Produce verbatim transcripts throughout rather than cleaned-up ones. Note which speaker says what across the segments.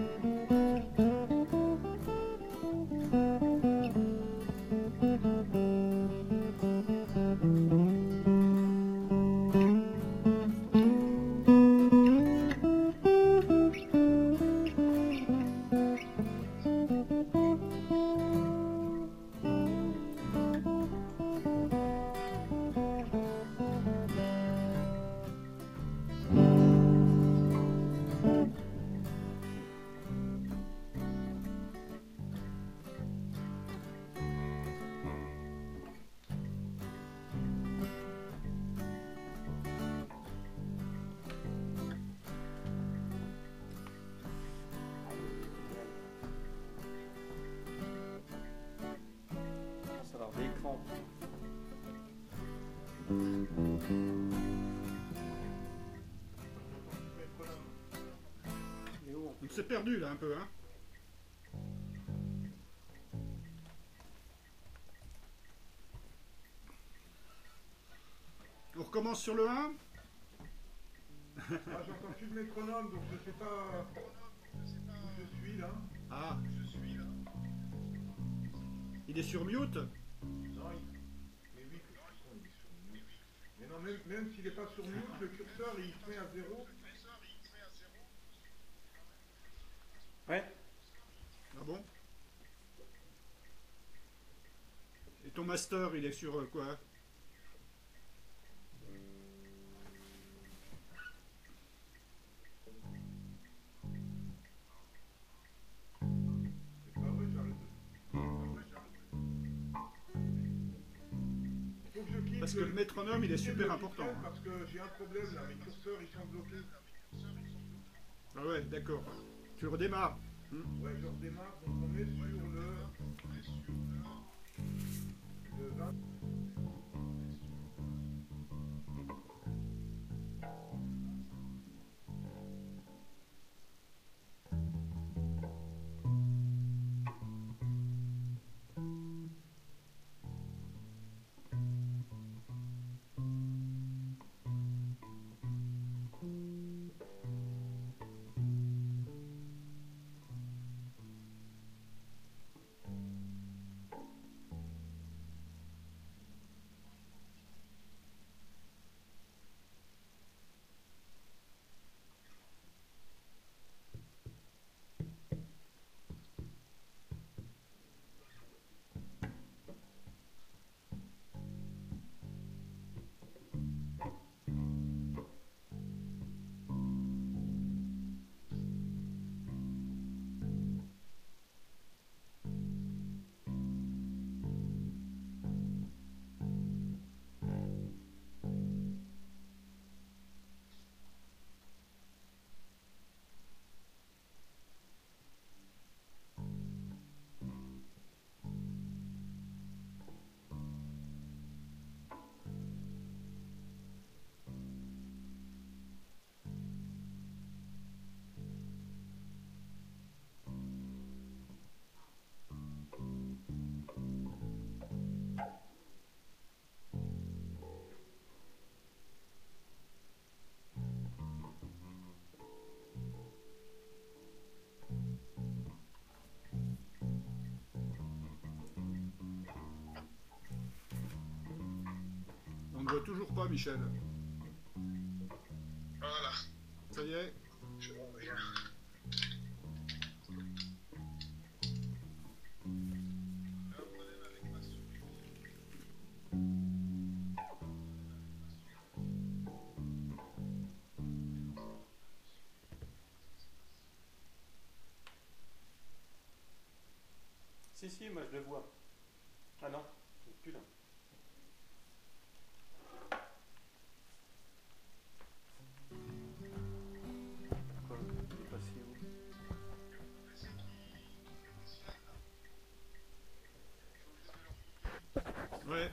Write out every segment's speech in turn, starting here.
Speaker 1: L'écran.
Speaker 2: On s'est perdu là un peu, hein. On recommence sur le un.
Speaker 3: Ah, j'entends plus de métronome, donc je sais pas où je suis là.
Speaker 2: Ah, il est sur mute.
Speaker 3: Non, il... mais oui, que façon, il est sur mute. Mais non, même, même s'il n'est pas sur mute, le curseur il se met à zéro.
Speaker 1: Ouais.
Speaker 2: Ah bon? Et ton master, il est sur euh, quoi?
Speaker 3: C'est pas vrai, j'arrête de... Faut que je quitte
Speaker 2: Parce que le métronome, il est super important, hein.
Speaker 3: Parce que j'ai un problème là, mes curseurs ils sont bloqués.
Speaker 2: Ah ouais, d'accord. Tu le redémarres. Hmm.
Speaker 3: Ouais, je redémarre, donc on est sur le... le vingt.
Speaker 2: On ne voit toujours pas, Michel.
Speaker 4: Voilà.
Speaker 2: Ça y est.
Speaker 4: Je reviens. J'ai un problème avec ma souris.
Speaker 1: Si, si, moi je le vois. Ah non, il n'est plus là. Quoi? Il est passé où?
Speaker 2: Ouais.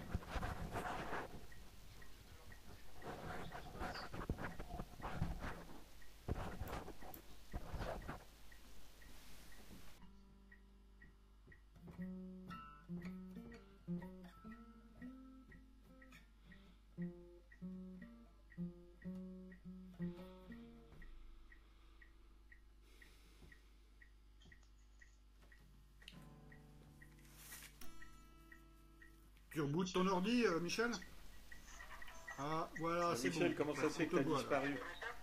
Speaker 2: Tu rebootes ton ordi, euh, Michel? Ah, voilà,
Speaker 1: Ah,
Speaker 2: c'est bon.
Speaker 1: Michel, comment ça se fait
Speaker 2: On
Speaker 1: que
Speaker 2: te
Speaker 1: t'as
Speaker 2: voit, là.
Speaker 1: disparu?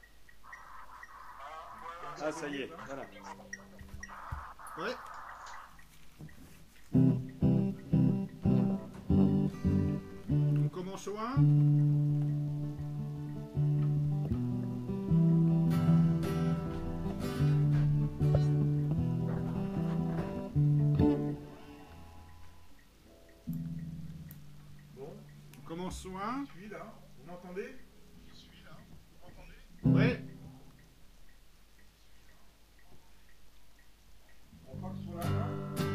Speaker 1: Ah, ça y est, voilà.
Speaker 2: Ouais. On commence au un.
Speaker 3: Bon,
Speaker 2: On commence au un.
Speaker 3: je suis là. Vous m'entendez?
Speaker 4: Je suis là. Vous m'entendez?
Speaker 2: Ouais.
Speaker 3: On part sur la main.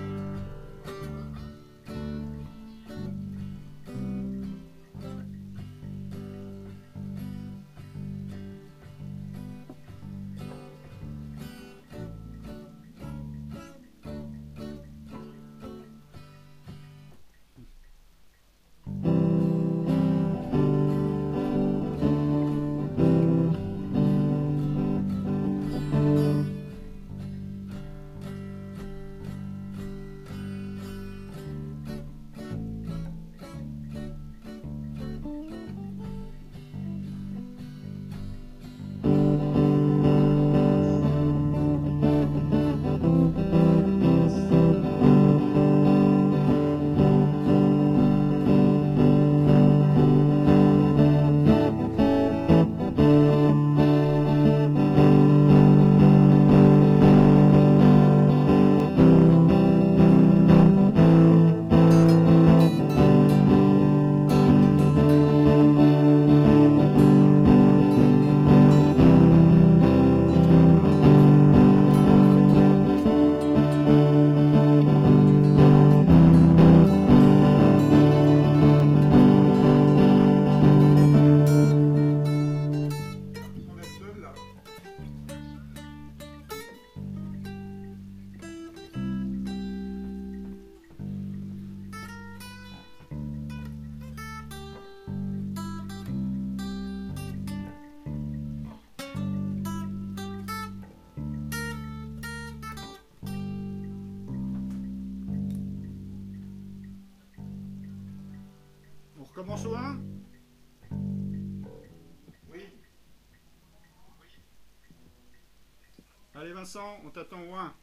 Speaker 3: On est seul là.
Speaker 2: On recommence au un.
Speaker 3: Oui.
Speaker 2: Allez Vincent, on t'attend au un.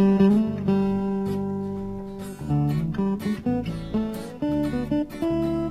Speaker 5: Thank you.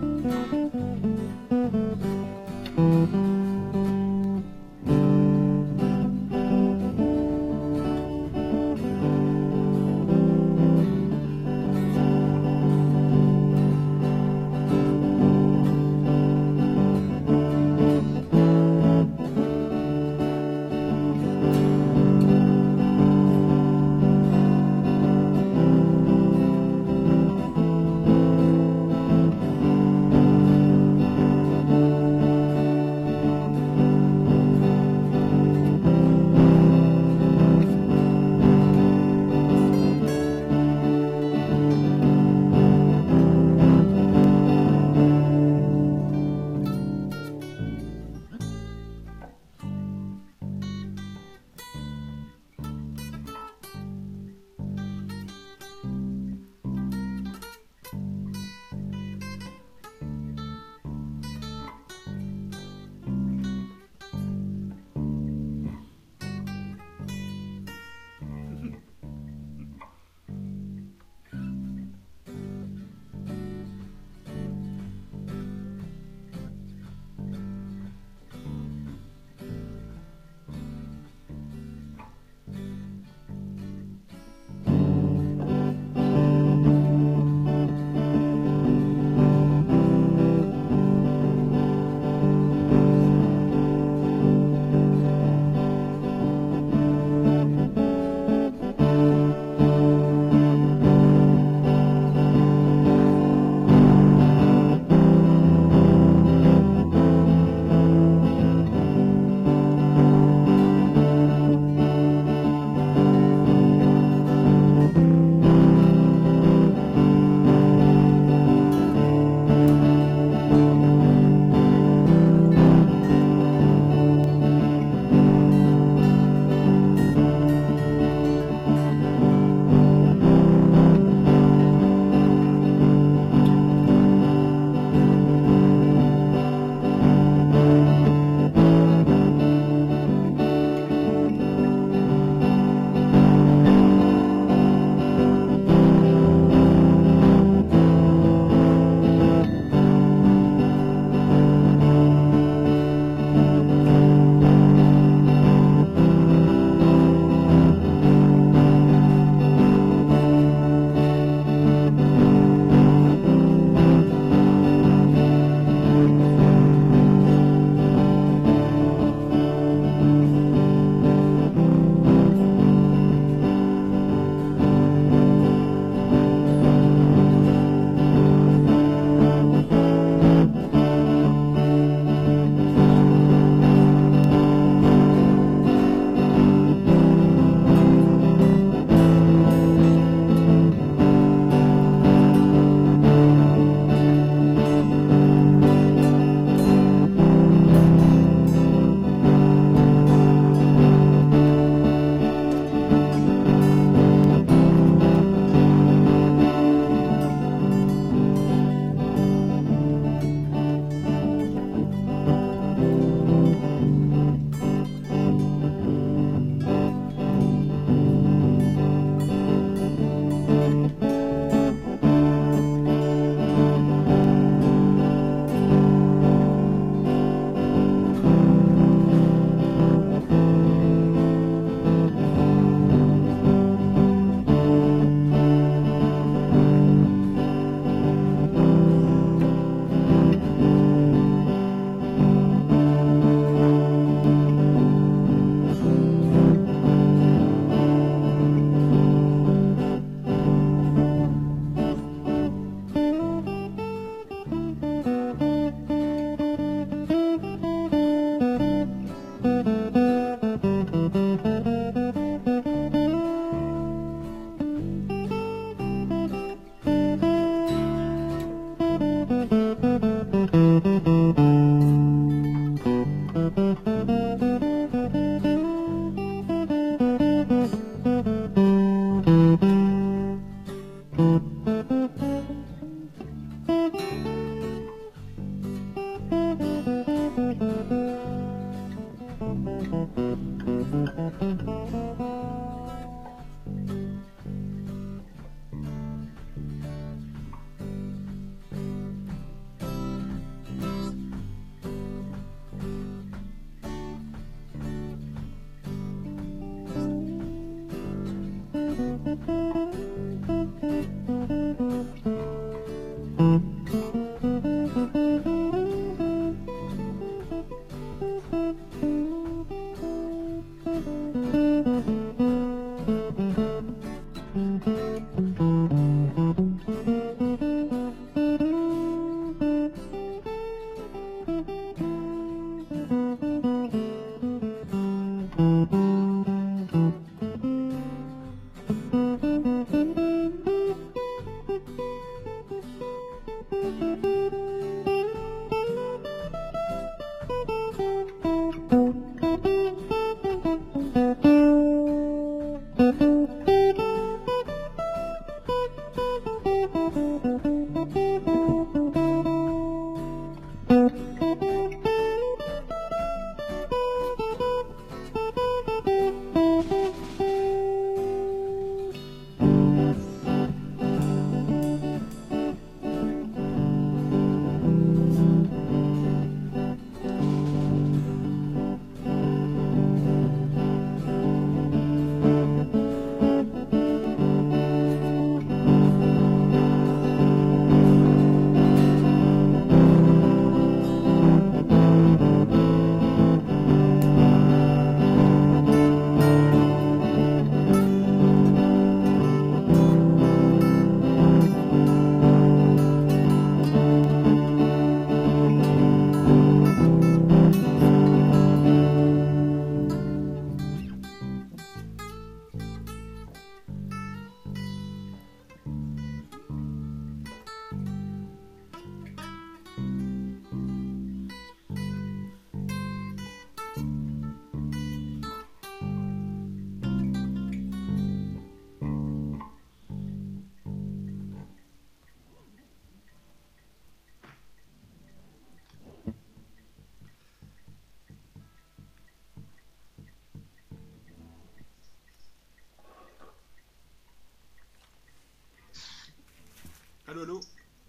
Speaker 2: Allô, allô.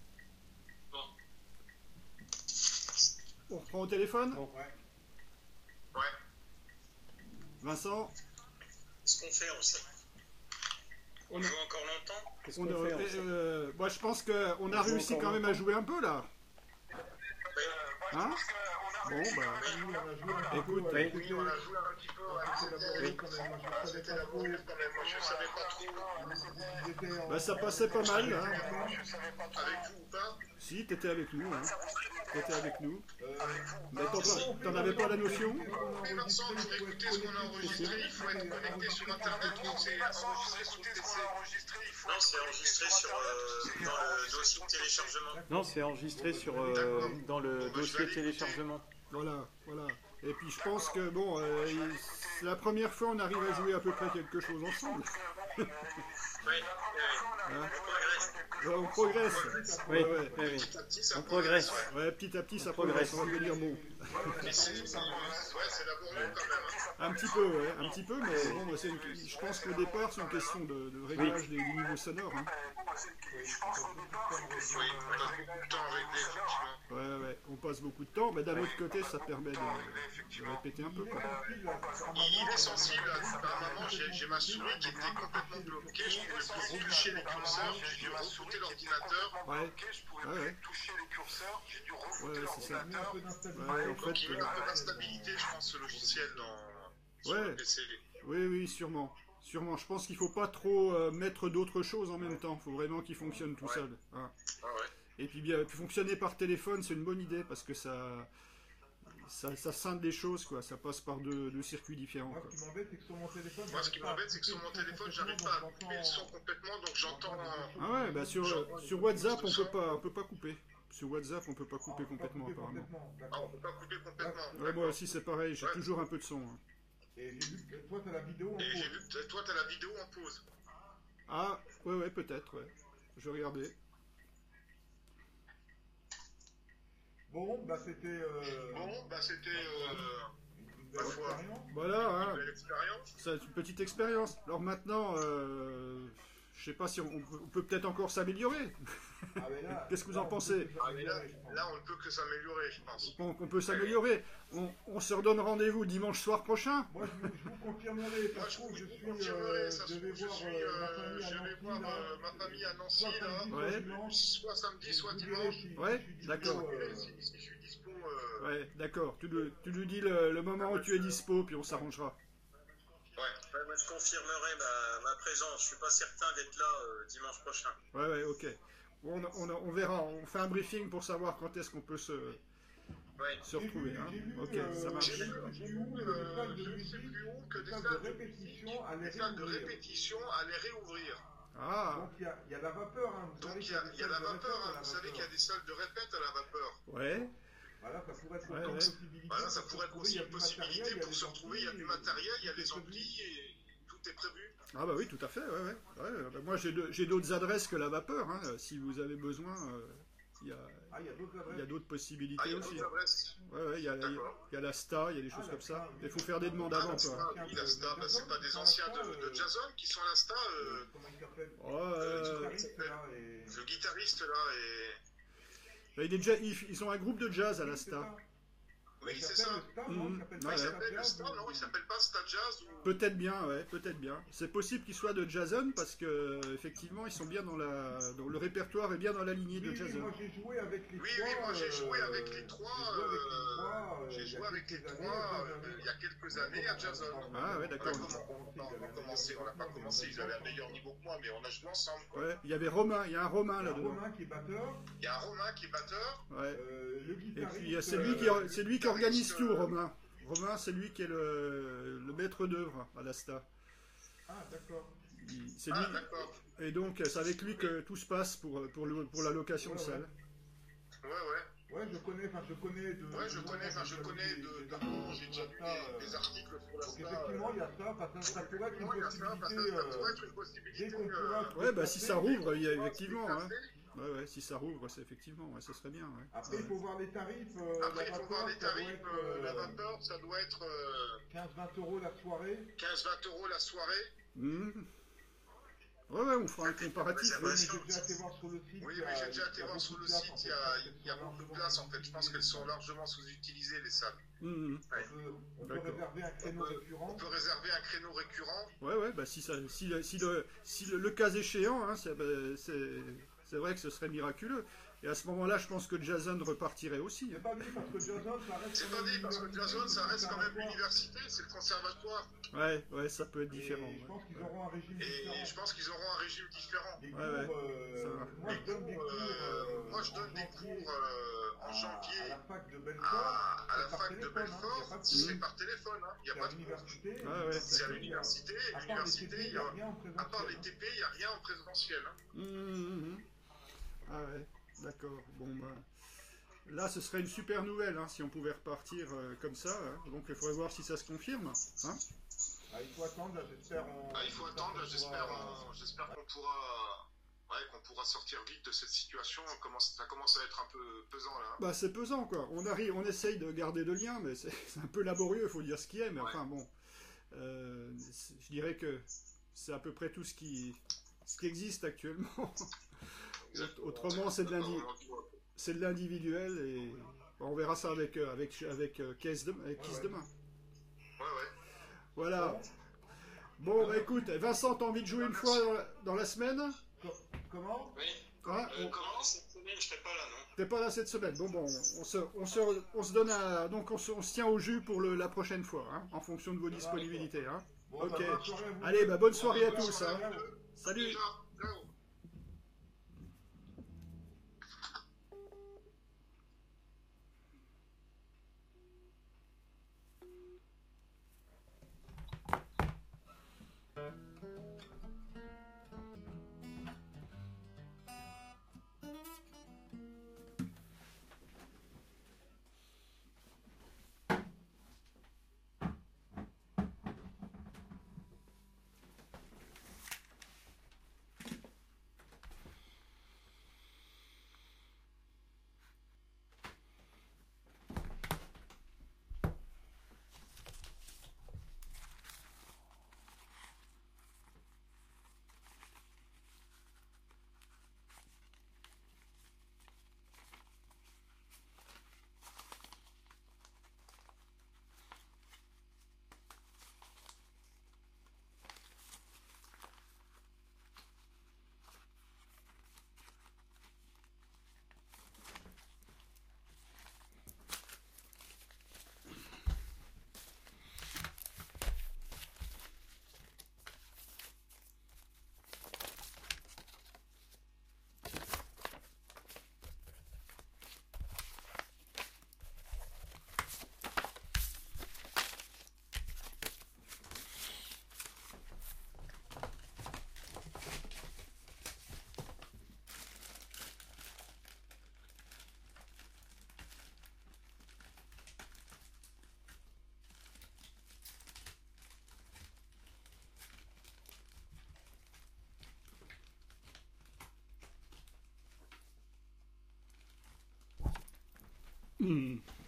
Speaker 4: Bon.
Speaker 2: On reprend au téléphone.
Speaker 1: Bon.
Speaker 3: Ouais.
Speaker 4: Ouais.
Speaker 2: Vincent.
Speaker 4: Qu'est-ce qu'on fait, on sait. On
Speaker 2: On a-
Speaker 4: joue encore longtemps?
Speaker 1: Qu'est-ce
Speaker 2: On
Speaker 1: qu'on
Speaker 2: a-
Speaker 1: fait, on
Speaker 2: euh,
Speaker 1: sait
Speaker 2: euh, moi, je pense qu'on a
Speaker 1: On joue
Speaker 2: réussi
Speaker 1: encore
Speaker 2: quand même à
Speaker 1: longtemps.
Speaker 2: jouer un peu là.
Speaker 4: Oui.
Speaker 2: Hein? Bon, bah.
Speaker 3: Oui, on a joué un petit
Speaker 2: Écoute,
Speaker 3: peu. ouais,
Speaker 1: oui.
Speaker 3: c'était-
Speaker 4: Oui, on a joué un petit peu. Ouais,
Speaker 3: c'était laborieux quand même. Moi, je savais
Speaker 4: C'était
Speaker 3: pas trop.
Speaker 4: laborieux quand même. Moi, je savais pas trop.
Speaker 3: Ils étaient en-
Speaker 2: Bah, ça passait pas mal. Hein.
Speaker 4: Avec vous ou pas?
Speaker 2: Si, t'étais avec nous. Hein. T'étais avec nous.
Speaker 3: Euh,
Speaker 2: Mais t'en, t'en avais pas la notion?
Speaker 4: Oui, Vincent, pour écouter ce qu'on a enregistré, il faut être connecté sur Internet ou c'est enregistré sur le P C? Non, c'est enregistré sur, euh, dans le dossier de téléchargement.
Speaker 1: Non, c'est enregistré sur, euh, dans le dossier téléchargement.
Speaker 2: Voilà, voilà. Et puis je pense que bon, euh, il- c'est la première fois on arrive à jouer à peu près quelque chose ensemble.
Speaker 4: Oui, oui,
Speaker 2: Hein?
Speaker 4: on progresse.
Speaker 2: Ouais, on progresse.
Speaker 1: Oui,
Speaker 2: Ouais, ouais.
Speaker 1: oui, oui.
Speaker 4: Petit à petit, ça
Speaker 1: On progresse.
Speaker 4: ouais.
Speaker 2: Ouais, petit à petit ça
Speaker 1: On
Speaker 2: progresse.
Speaker 1: progresse.
Speaker 2: On va devenir bon.
Speaker 4: Mais c'est ouais, c'est laborieux quand même. hein.
Speaker 2: Un petit peu, ouais, un petit peu, mais bon, moi, c'est une- je pense qu'au départ c'est une question de, de réglage des, des niveaux sonores. Hein.
Speaker 4: Oui, on passe beaucoup de temps à régler, effectivement.
Speaker 2: Ouais, ouais, on passe beaucoup de temps, mais d'un autre côté ça permet de, de répéter un peu. Quoi.
Speaker 4: Il est sensible à par moment, j'ai j'ai ma souris qui était complètement bloquée, je pouvais plus toucher les curseurs, j'ai dû rebooter l'ordinateur.
Speaker 2: Ouais, ouais, ouais. Ouais, ouais, c'est ça.
Speaker 3: mis un peu d'instabilité.
Speaker 2: Ouais, en
Speaker 4: Donc
Speaker 2: fait,
Speaker 4: il met
Speaker 2: euh,
Speaker 4: un peu d'instabilité, je pense, ce logiciel dans sur
Speaker 2: Ouais.
Speaker 4: le P C.
Speaker 2: oui, oui, sûrement. Sûrement. Je pense qu'il faut pas trop euh, mettre d'autres choses en même temps. Il faut vraiment qu'il fonctionne tout
Speaker 4: Ouais.
Speaker 2: seul. Hein.
Speaker 4: Ah ouais.
Speaker 2: Et puis bien, fonctionner par téléphone, c'est une bonne idée parce que ça, ça, ça scinde les choses, quoi. Ça passe par deux, deux circuits différents.
Speaker 3: Moi,
Speaker 2: Quoi.
Speaker 3: ce qui m'embête, c'est que sur mon téléphone.
Speaker 4: Moi, ce qui m'embête, c'est que sur mon téléphone, j'arrive pas à couper le son complètement, donc j'entends.
Speaker 2: Ah ouais, bah sur, sur WhatsApp, on peut pas, on peut pas couper. Sur WhatsApp, on peut pas couper complètement, apparemment.
Speaker 4: Ah, on peut pas couper complètement.
Speaker 2: Ouais, moi aussi, c'est pareil. J'ai
Speaker 4: Ouais.
Speaker 2: toujours un peu de son. Hein.
Speaker 3: Et j'ai vu que toi, t'as la vidéo en
Speaker 4: Et j'ai
Speaker 3: pause.
Speaker 4: vu que toi, t'as la vidéo en pause.
Speaker 2: Ah, ouais, ouais, peut-être. Ouais. Je vais regarder.
Speaker 3: Bon, bah c'était. Euh,
Speaker 4: Bon, bah c'était euh,
Speaker 3: une belle expérience.
Speaker 2: Voilà. Hein.
Speaker 4: une belle expérience.
Speaker 2: C'est une petite expérience. Alors maintenant, euh, je sais pas si on, on peut peut-être encore s'améliorer.
Speaker 3: Ah, mais là,
Speaker 2: Qu'est-ce que vous
Speaker 3: là,
Speaker 2: en
Speaker 3: on
Speaker 2: pensez?
Speaker 3: peut
Speaker 4: Ah, mais là,
Speaker 3: je pense.
Speaker 4: là, on ne peut que s'améliorer, je pense.
Speaker 2: On, on peut s'améliorer. On, on se redonne rendez-vous dimanche soir prochain.
Speaker 3: Moi, je vous, je vous confirmerai. Ça
Speaker 4: Moi,
Speaker 3: se
Speaker 4: je
Speaker 3: trouve,
Speaker 4: vous
Speaker 3: je
Speaker 4: je vous
Speaker 3: suis.
Speaker 4: confirmerai,
Speaker 3: euh,
Speaker 4: ça
Speaker 3: je
Speaker 4: se
Speaker 3: vais
Speaker 4: trouve, je
Speaker 3: voir
Speaker 4: suis,
Speaker 3: euh, ma
Speaker 4: euh,
Speaker 3: famille à
Speaker 4: je vais
Speaker 3: Nancy,
Speaker 4: voir
Speaker 3: là.
Speaker 4: euh, ma famille à Nancy,
Speaker 3: Soit
Speaker 4: là,
Speaker 3: samedi,
Speaker 2: Ouais.
Speaker 3: soit dimanche.
Speaker 4: soit samedi, soit
Speaker 3: Je vous
Speaker 4: dimanche.
Speaker 3: dirai si-
Speaker 2: Ouais,
Speaker 3: si je suis
Speaker 2: d'accord.
Speaker 3: dispo, euh,
Speaker 4: Si, si je suis dispo, euh,
Speaker 2: Ouais, d'accord. Tu, nous- tu nous dis le, le moment où tu es dispo, puis on s'arrangera.
Speaker 4: ouais. Ouais, moi, je confirmerai ma, ma présence. Je suis pas certain d'être là euh, dimanche prochain.
Speaker 2: Ouais, ouais, ok. On, on, on verra. On fait un briefing pour savoir quand est-ce qu'on peut se,
Speaker 4: Ouais.
Speaker 2: se
Speaker 3: J'ai
Speaker 2: retrouver.
Speaker 3: vu,
Speaker 2: Hein.
Speaker 3: j'ai vu,
Speaker 2: Ok,
Speaker 3: euh,
Speaker 2: ça marche.
Speaker 3: j'ai vu, j'ai vu que
Speaker 4: Euh,
Speaker 3: les salles de
Speaker 4: je ne sais
Speaker 3: musique,
Speaker 4: plus où que
Speaker 3: les
Speaker 4: des
Speaker 3: salles
Speaker 4: salles
Speaker 3: de
Speaker 4: de
Speaker 3: répétition allaient
Speaker 4: Les salles de
Speaker 3: réouvrir.
Speaker 4: répétition allaient réouvrir.
Speaker 2: Ah,
Speaker 3: Donc il y a, il y a la vapeur, hein. Vous savez
Speaker 4: Donc il
Speaker 3: qu'il
Speaker 4: y a, il y a la
Speaker 3: des salles de
Speaker 4: vapeur,
Speaker 3: répète à
Speaker 4: hein.
Speaker 3: la
Speaker 4: Vous savez qu'il y a
Speaker 3: vapeur.
Speaker 4: des salles de répète à la vapeur.
Speaker 2: ouais.
Speaker 3: Voilà, ça pourrait être
Speaker 2: Ouais,
Speaker 3: une
Speaker 2: ouais.
Speaker 3: possibilité.
Speaker 4: Voilà, ça
Speaker 3: pour se
Speaker 4: pourrait être
Speaker 3: retrouver.
Speaker 4: aussi
Speaker 3: Il y a
Speaker 4: une
Speaker 3: du matériel,
Speaker 4: possibilité
Speaker 3: il y a
Speaker 4: pour
Speaker 3: des
Speaker 4: se retrouver. Il y a du
Speaker 3: amplis,
Speaker 4: matériel, il y a
Speaker 3: tout
Speaker 4: des
Speaker 3: est prévu.
Speaker 4: amplis et tout est prévu.
Speaker 2: Ah bah oui, tout à fait. Ouais, ouais. Ouais, bah moi, j'ai de- j'ai d'autres adresses que la vapeur. Hein. Si vous avez besoin, euh, il y a,
Speaker 3: Ah, il y a d'autres
Speaker 2: il y a
Speaker 3: adresses.
Speaker 2: d'autres
Speaker 4: Ah,
Speaker 2: possibilités
Speaker 4: il y a
Speaker 2: aussi.
Speaker 4: d'autres adresses.
Speaker 2: Ouais, ouais, il y a,
Speaker 4: D'accord.
Speaker 2: il y a la Sta, il y a des choses
Speaker 3: Ah,
Speaker 2: comme ça.
Speaker 3: d'accord.
Speaker 2: Il faut faire des demandes
Speaker 4: Ah,
Speaker 2: avant,
Speaker 4: la Sta,
Speaker 2: quoi.
Speaker 4: oui, la Sta, bah, c'est pas des anciens de, de Jason qui sont à la Sta.
Speaker 3: Euh,
Speaker 4: euh,
Speaker 3: Comment il s'appelle
Speaker 2: Oh, euh,
Speaker 3: Le guitariste, là, et-
Speaker 4: le guitariste là et.
Speaker 2: il est déjà, ils, ils ont un groupe de jazz à la
Speaker 3: Oui, c'est
Speaker 2: Sta.
Speaker 3: ça.
Speaker 4: Oui,
Speaker 3: Il
Speaker 4: c'est
Speaker 3: s'appelle
Speaker 4: ça.
Speaker 3: le Star, non
Speaker 2: Mhm.
Speaker 3: Il s'appelle
Speaker 2: Ouais,
Speaker 3: pas
Speaker 4: Il
Speaker 2: ouais.
Speaker 4: s'appelle
Speaker 3: Jazz,
Speaker 4: Sta,
Speaker 3: ou-
Speaker 4: non, il s'appelle pas Sta Jazz ou.
Speaker 2: Peut-être bien, ouais, peut-être bien. C'est possible qu'ils soient de Jason parce que effectivement, ils sont bien dans la, dans le répertoire est bien dans la lignée
Speaker 3: Oui,
Speaker 2: de
Speaker 3: oui,
Speaker 2: Jason.
Speaker 3: moi j'ai joué avec les
Speaker 4: Oui,
Speaker 3: trois.
Speaker 4: oui, moi j'ai joué
Speaker 3: euh,
Speaker 4: avec les trois.
Speaker 3: J'ai joué avec les
Speaker 4: euh,
Speaker 3: trois. euh,
Speaker 4: J'ai
Speaker 3: il y a
Speaker 4: joué avec les
Speaker 3: quelques
Speaker 4: trois
Speaker 3: années,
Speaker 4: euh,
Speaker 3: quelques
Speaker 4: il y a quelques années à Jason.
Speaker 2: Ah ouais,
Speaker 4: On a
Speaker 2: d'accord.
Speaker 4: comm- on a- on a commencé, on n'a pas commencé, ils avaient un meilleur niveau que moi, mais on a joué ensemble. Quoi.
Speaker 2: Ouais, il y avait Romain, il y a un Romain
Speaker 3: Il y a
Speaker 2: là-dedans.
Speaker 3: Romain qui est batteur.
Speaker 4: Il y a un Romain qui est batteur.
Speaker 2: Ouais.
Speaker 3: euh, le
Speaker 2: Et
Speaker 3: guitariste.
Speaker 2: puis c'est
Speaker 3: euh,
Speaker 2: lui qui, c'est lui qui organise tout,
Speaker 4: euh,
Speaker 2: Romain. Romain, c'est lui qui est le, le maître d'œuvre à la Sta.
Speaker 3: Ah, d'accord.
Speaker 2: Il- C'est lui.
Speaker 4: Ah, d'accord.
Speaker 2: Et donc c'est avec lui que tout se passe pour pour, le, pour la location de
Speaker 3: Ouais, ouais.
Speaker 2: salle.
Speaker 4: Ouais, ouais.
Speaker 3: Ouais, je connais, enfin je connais de.
Speaker 4: Ouais, je connais, enfin, je
Speaker 3: de-
Speaker 4: connais
Speaker 3: des-
Speaker 4: de,
Speaker 3: des
Speaker 4: de
Speaker 3: articles
Speaker 4: nom, j'ai déjà
Speaker 3: sur
Speaker 4: lu
Speaker 3: ça,
Speaker 4: des,
Speaker 3: euh,
Speaker 4: des articles sur la
Speaker 3: Donc
Speaker 4: Sta.
Speaker 3: effectivement,
Speaker 4: euh,
Speaker 3: il y a ça, parce que ça pourrait être une
Speaker 4: effectivement, il y a ça, parce
Speaker 3: possibilité.
Speaker 4: que ça
Speaker 3: euh,
Speaker 4: pourrait être une possibilité.
Speaker 3: Dès qu'on
Speaker 4: euh,
Speaker 3: pourra. se
Speaker 2: Ouais, bah si
Speaker 3: déplacer,
Speaker 2: ça rouvre, il y a
Speaker 4: on va se
Speaker 2: effectivement. Hein.
Speaker 4: déplacer.
Speaker 2: Ouais, ouais, si ça rouvre, c'est effectivement, ouais, ce serait bien. Ouais.
Speaker 3: Après, il faut voir les tarifs. euh,
Speaker 4: Après,
Speaker 3: la
Speaker 4: il faut voir
Speaker 3: vapeur,
Speaker 4: les
Speaker 3: ça doit
Speaker 4: tarifs.
Speaker 3: être,
Speaker 4: euh, La
Speaker 3: euh,
Speaker 4: vapeur, ça doit être euh,
Speaker 3: quinze vingt euros la soirée.
Speaker 4: quinze vingt euros la soirée.
Speaker 2: Mhm. Ouais, ouais, on fera un comparatif.
Speaker 3: Oui,
Speaker 2: ouais.
Speaker 3: mais j'ai déjà été voir sur le site.
Speaker 4: Oui,
Speaker 3: il y a-
Speaker 4: mais j'ai déjà
Speaker 3: il y
Speaker 4: été
Speaker 3: a
Speaker 4: voir
Speaker 3: beaucoup
Speaker 4: sur
Speaker 3: de
Speaker 4: le
Speaker 3: places,
Speaker 4: site,
Speaker 3: en
Speaker 4: il
Speaker 3: fait,
Speaker 4: y a,
Speaker 3: parce
Speaker 4: il y a
Speaker 3: qu'elles sont
Speaker 4: beaucoup de
Speaker 3: largement
Speaker 4: places en fait. Je pense qu'elles sont
Speaker 3: sous-utilisées.
Speaker 4: largement sous-utilisées, les salles.
Speaker 2: Mhm.
Speaker 3: On peut, on peut
Speaker 2: D'accord.
Speaker 3: réserver un
Speaker 4: On
Speaker 3: créneau
Speaker 4: peut,
Speaker 3: récurrent.
Speaker 4: on peut réserver un créneau récurrent.
Speaker 2: Ouais, ouais, bah si, ça, si, si, le, si le, le cas échéant, hein, c'est bah, c'est- c'est vrai que ce serait miraculeux. Et à ce moment-là, je pense que Jason repartirait aussi.
Speaker 3: C'est
Speaker 2: Hein.
Speaker 3: pas dit parce que Jason, ça reste.
Speaker 4: C'est
Speaker 3: quand
Speaker 4: pas
Speaker 3: même
Speaker 4: dit parce que
Speaker 3: l'université,
Speaker 4: Jason, ça
Speaker 3: c'est
Speaker 4: reste
Speaker 3: un
Speaker 4: quand même
Speaker 3: conservatoire.
Speaker 4: l'université, c'est le conservatoire.
Speaker 2: Ouais, ouais, ça peut être
Speaker 3: Et
Speaker 2: différent.
Speaker 3: Je
Speaker 2: Ouais.
Speaker 3: pense qu'ils auront un régime
Speaker 4: Et
Speaker 3: différent.
Speaker 4: je pense qu'ils auront un régime différent.
Speaker 3: Les cours,
Speaker 2: Ouais, ouais.
Speaker 3: euh,
Speaker 2: Ça va.
Speaker 3: moi je donne des cours.
Speaker 4: Euh, moi, je
Speaker 3: en
Speaker 4: donne des
Speaker 3: janvier
Speaker 4: cours euh, en
Speaker 3: à-
Speaker 4: janvier
Speaker 3: À la fac de Belfort.
Speaker 4: à, à la
Speaker 3: par
Speaker 4: fac de
Speaker 3: téléphone, hein, y a
Speaker 4: Belfort.
Speaker 3: pas de
Speaker 4: C'est
Speaker 3: cours.
Speaker 4: par téléphone, hein. Il n'y a
Speaker 3: C'est
Speaker 4: pas
Speaker 3: à
Speaker 4: de cours.
Speaker 3: l'université.
Speaker 2: Ah ouais,
Speaker 4: C'est à
Speaker 2: d'accord.
Speaker 4: l'université.
Speaker 3: À part les
Speaker 4: L'université,
Speaker 3: T P, il
Speaker 4: il
Speaker 3: n'y
Speaker 4: y
Speaker 3: a
Speaker 4: a,
Speaker 3: rien en
Speaker 4: à part les
Speaker 3: présentiel.
Speaker 4: T P, il n'y a rien en présentiel. hein.
Speaker 2: Mhm, mhm. Ah ouais, d'accord. Bon, bah, là, ce serait une super nouvelle hein, si on pouvait repartir euh, comme ça. Hein. Donc, il faudrait voir si ça se confirme. Hein.
Speaker 3: Ah, il faut attendre, là, j'espère. on-
Speaker 4: Ah, il faut attendre,
Speaker 3: qu'on
Speaker 4: j'espère
Speaker 3: pourra-
Speaker 4: on- j'espère qu'on pourra, ouais, qu'on pourra sortir vite de cette situation. On commence- ça commence à être un peu pesant là. hein.
Speaker 2: Bah, c'est pesant, quoi. On arrive, on essaye de garder de liens, mais c'est c'est un peu laborieux, il faut dire ce qui est. Mais enfin, bon, euh, c'est- je dirais que c'est à peu près tout ce qui, ce qui existe actuellement.
Speaker 4: Exactement.
Speaker 2: Autrement, c'est de
Speaker 4: On a pas
Speaker 2: l'indi-
Speaker 4: vraiment tout, hein.
Speaker 2: C'est de l'individuel et on verra ça avec euh, avec avec euh, Kiss demain. Avec Kiss
Speaker 3: Ouais, ouais.
Speaker 2: demain.
Speaker 4: Ouais, ouais.
Speaker 2: Voilà. Bon, bah écoute, Vincent, t'as envie de jouer une fois dans la, dans la semaine?
Speaker 3: Co- Comment
Speaker 4: Oui.
Speaker 2: Hein,
Speaker 4: Euh,
Speaker 2: on-
Speaker 4: comment cette semaine, je serai pas là, non?
Speaker 2: T'es pas là cette semaine. Bon, bon, on se, on se, on se donne à, donc on se, on se tient au jus pour le, la prochaine fois, hein, en fonction de vos disponibilités. Hein.
Speaker 3: Bon,
Speaker 2: Ok.
Speaker 3: bah, bonne soirée à vous.
Speaker 2: Allez, bah bonne soirée à
Speaker 4: Bonne
Speaker 2: tous.
Speaker 4: soirée
Speaker 2: Hein.
Speaker 4: à vous.
Speaker 2: Salut.
Speaker 4: Déjà, ciao.
Speaker 2: Hmm.